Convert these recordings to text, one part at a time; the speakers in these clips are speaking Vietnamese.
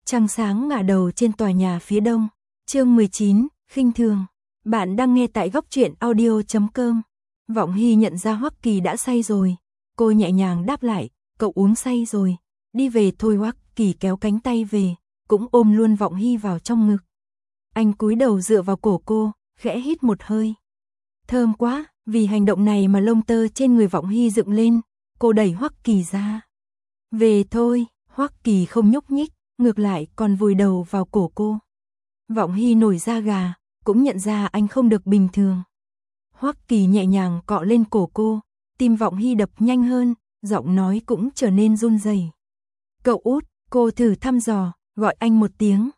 Trăng sáng ngả đầu trên tòa nhà phía đông. Chương 19, khinh thường. Bạn đang nghe tại góc truyện audio.com. Vọng Hy nhận ra Hoắc Kỳ đã say rồi. Cô nhẹ nhàng đáp lại, cậu uống say rồi. Đi về thôi. Hoắc Kỳ kéo cánh tay về, cũng ôm luôn Vọng Hy vào trong ngực. Anh cúi đầu dựa vào cổ cô, khẽ hít một hơi. Thơm quá, vì hành động này mà lông tơ trên người Vọng Hy dựng lên. Cô đẩy Hoắc Kỳ ra. Về thôi. Hoắc Kỳ không nhúc nhích, ngược lại còn vùi đầu vào cổ cô. Vọng Hy nổi da gà, cũng nhận ra anh không được bình thường. Hoắc Kỳ nhẹ nhàng cọ lên cổ cô, tim Vọng Hy đập nhanh hơn, giọng nói cũng trở nên run rẩy. Cậu út, cô thử thăm dò, gọi anh một tiếng.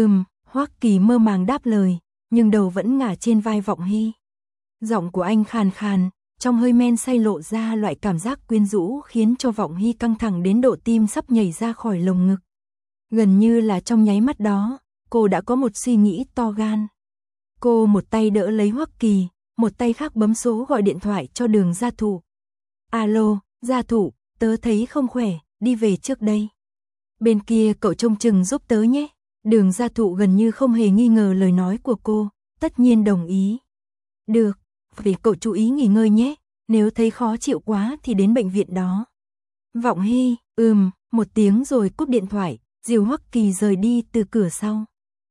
Hoắc Kỳ mơ màng đáp lời, nhưng đầu vẫn ngả trên vai Vọng Hy. Giọng của anh khàn khàn, trong hơi men say lộ ra loại cảm giác quyến rũ khiến cho Vọng Hy căng thẳng đến độ tim sắp nhảy ra khỏi lồng ngực. Gần như là trong nháy mắt đó, cô đã có một suy nghĩ to gan. Cô một tay đỡ lấy Hoắc Kỳ, một tay khác bấm số gọi điện thoại cho Đường Gia Thụ. Alo, Gia Thụ, tớ thấy không khỏe, đi về trước đây. Bên kia cậu trông chừng giúp tớ nhé. Đường Gia Thụ gần như không hề nghi ngờ lời nói của cô, tất nhiên đồng ý. Được, vì cậu chú ý nghỉ ngơi nhé, nếu thấy khó chịu quá thì đến bệnh viện đó. Vọng Hy, một tiếng rồi cúp điện thoại, dìu Hoắc Kỳ rời đi từ cửa sau.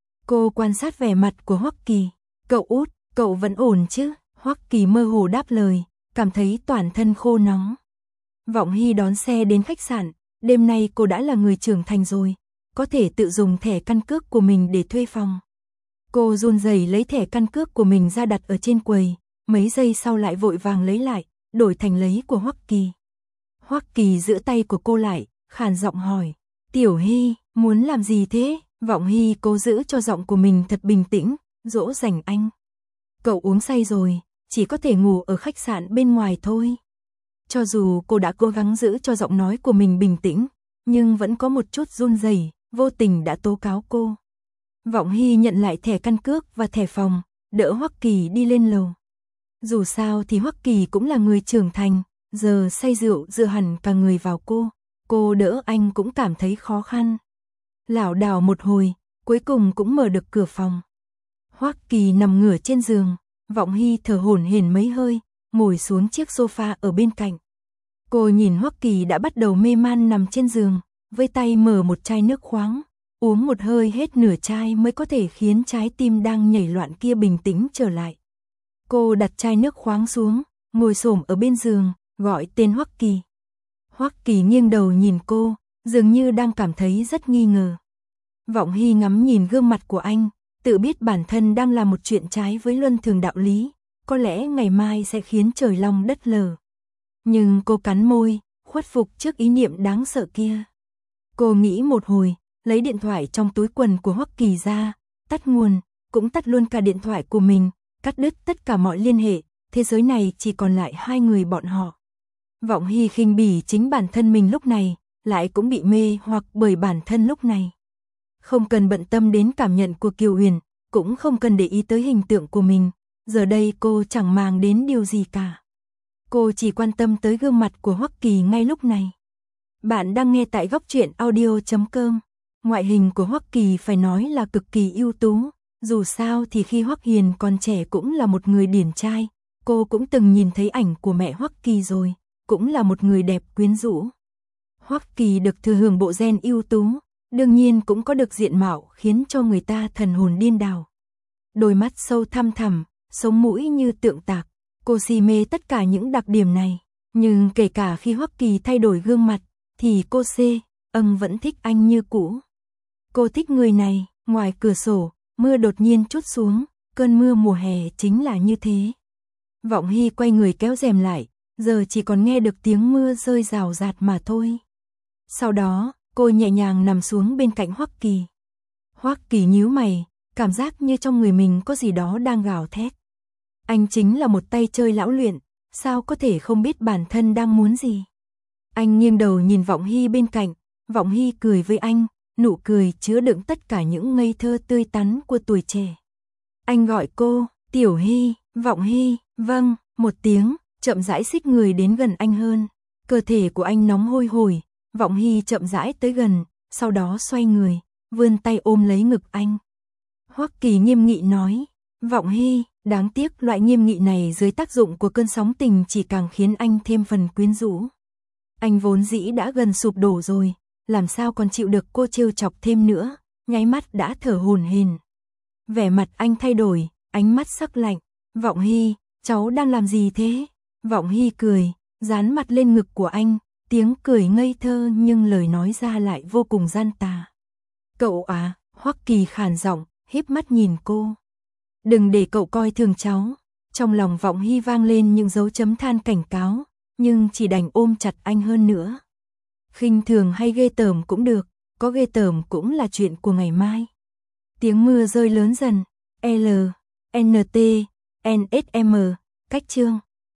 Cô quan sát vẻ mặt của Hoắc Kỳ. Cậu út, cậu vẫn ổn chứ? Hoắc Kỳ mơ hồ đáp lời, cảm thấy toàn thân khô nóng. Vọng Hy đón xe đến khách sạn, đêm nay cô đã là người trưởng thành rồi, có thể tự dùng thẻ căn cước của mình để thuê phòng. Cô run rẩy lấy thẻ căn cước của mình ra đặt ở trên quầy, mấy giây sau lại vội vàng lấy lại, đổi thành lấy của Hoắc Kỳ. Hoắc Kỳ giữ tay của cô lại, khàn giọng hỏi, Tiểu Hy, muốn làm gì thế? Vọng Hy cố giữ cho giọng của mình thật bình tĩnh, dỗ dành anh. Cậu uống say rồi, chỉ có thể ngủ ở khách sạn bên ngoài thôi. Cho dù cô đã cố gắng giữ cho giọng nói của mình bình tĩnh, nhưng vẫn có một chút run rẩy, vô tình đã tố cáo cô. Vọng Hy nhận lại thẻ căn cước và thẻ phòng, đỡ Hoắc Kỳ đi lên lầu. Dù sao thì Hoắc Kỳ cũng là người trưởng thành, giờ say rượu dựa hẳn cả người vào cô đỡ anh cũng cảm thấy khó khăn. Lảo đảo một hồi, cuối cùng cũng mở được cửa phòng. Hoắc Kỳ nằm ngửa trên giường, Vọng Hy thở hổn hển mấy hơi, ngồi xuống chiếc sofa ở bên cạnh. Cô nhìn Hoắc Kỳ đã bắt đầu mê man nằm trên giường, với tay mở một chai nước khoáng, uống một hơi hết nửa chai mới có thể khiến trái tim đang nhảy loạn kia bình tĩnh trở lại. Cô đặt chai nước khoáng xuống, ngồi xổm ở bên giường, gọi tên Hoắc Kỳ. Hoắc Kỳ nghiêng đầu nhìn cô, dường như đang cảm thấy rất nghi ngờ. Vọng Hy ngắm nhìn gương mặt của anh, tự biết bản thân đang làm một chuyện trái với luân thường đạo lý, có lẽ ngày mai sẽ khiến trời long đất lở. Nhưng cô cắn môi, khuất phục trước ý niệm đáng sợ kia. Cô nghĩ một hồi, lấy điện thoại trong túi quần của Hoắc Kỳ ra, tắt nguồn, cũng tắt luôn cả điện thoại của mình, cắt đứt tất cả mọi liên hệ, thế giới này chỉ còn lại hai người bọn họ. Vọng Hy khinh bỉ chính bản thân mình lúc này, lại cũng bị mê hoặc bởi bản thân lúc này. Không cần bận tâm đến cảm nhận của Kiều Huyền, cũng không cần để ý tới hình tượng của mình, giờ đây cô chẳng màng đến điều gì cả. Cô chỉ quan tâm tới gương mặt của Hoắc Kỳ ngay lúc này. Bạn đang nghe tại góc truyện audio.com. Ngoại hình của Hoắc Kỳ phải nói là cực kỳ ưu tú, dù sao thì khi Hoắc Hiền còn trẻ cũng là một người điển trai, cô cũng từng nhìn thấy ảnh của mẹ Hoắc Kỳ rồi, cũng là một người đẹp quyến rũ. Hoắc Kỳ được thừa hưởng bộ gen ưu tú, đương nhiên cũng có được diện mạo khiến cho người ta thần hồn điên đảo. Đôi mắt sâu thăm thẳm, sống mũi như tượng tạc, cô si mê tất cả những đặc điểm này, nhưng kể cả khi Hoắc Kỳ thay đổi gương mặt, thì cô vẫn thích anh như cũ. Cô thích người này. Ngoài cửa sổ, mưa đột nhiên trút xuống, cơn mưa mùa hè chính là như thế. Vọng Hy quay người kéo rèm lại, giờ chỉ còn nghe được tiếng mưa rơi rào rạt mà thôi. Sau đó, cô nhẹ nhàng nằm xuống bên cạnh Hoắc Kỳ. Hoắc Kỳ nhíu mày, cảm giác như trong người mình có gì đó đang gào thét. Anh chính là một tay chơi lão luyện, sao có thể không biết bản thân đang muốn gì. Anh nghiêng đầu nhìn Vọng Hy bên cạnh, Vọng Hy cười với anh, nụ cười chứa đựng tất cả những ngây thơ tươi tắn của tuổi trẻ. Anh gọi cô, Tiểu Hy. Vọng Hy, vâng, một tiếng, chậm rãi xích người đến gần anh hơn. Cơ thể của anh nóng hôi hổi, Vọng Hy chậm rãi tới gần, sau đó xoay người, vươn tay ôm lấy ngực anh. Hoắc Kỳ nghiêm nghị nói, Vọng Hy, đáng tiếc loại nghiêm nghị này dưới tác dụng của cơn sóng tình chỉ càng khiến anh thêm phần quyến rũ. Anh vốn dĩ đã gần sụp đổ rồi, làm sao còn chịu được cô trêu chọc thêm nữa, nháy mắt đã thở hổn hển. Vẻ mặt anh thay đổi, ánh mắt sắc lạnh, Vọng Hy, cháu đang làm gì thế? Vọng Hy cười, dán mặt lên ngực của anh, tiếng cười ngây thơ nhưng lời nói ra lại vô cùng gian tà. Cậu à, Hoắc Kỳ khàn giọng, híp mắt nhìn cô. Đừng để cậu coi thường cháu. Trong lòng Vọng Hy vang lên những dấu chấm than cảnh cáo, nhưng chỉ đành ôm chặt anh hơn nữa. Khinh thường hay ghê tởm cũng được, có ghê tởm cũng là chuyện của ngày mai. Tiếng mưa rơi lớn dần, L, N, T, N, S, M, cách chương.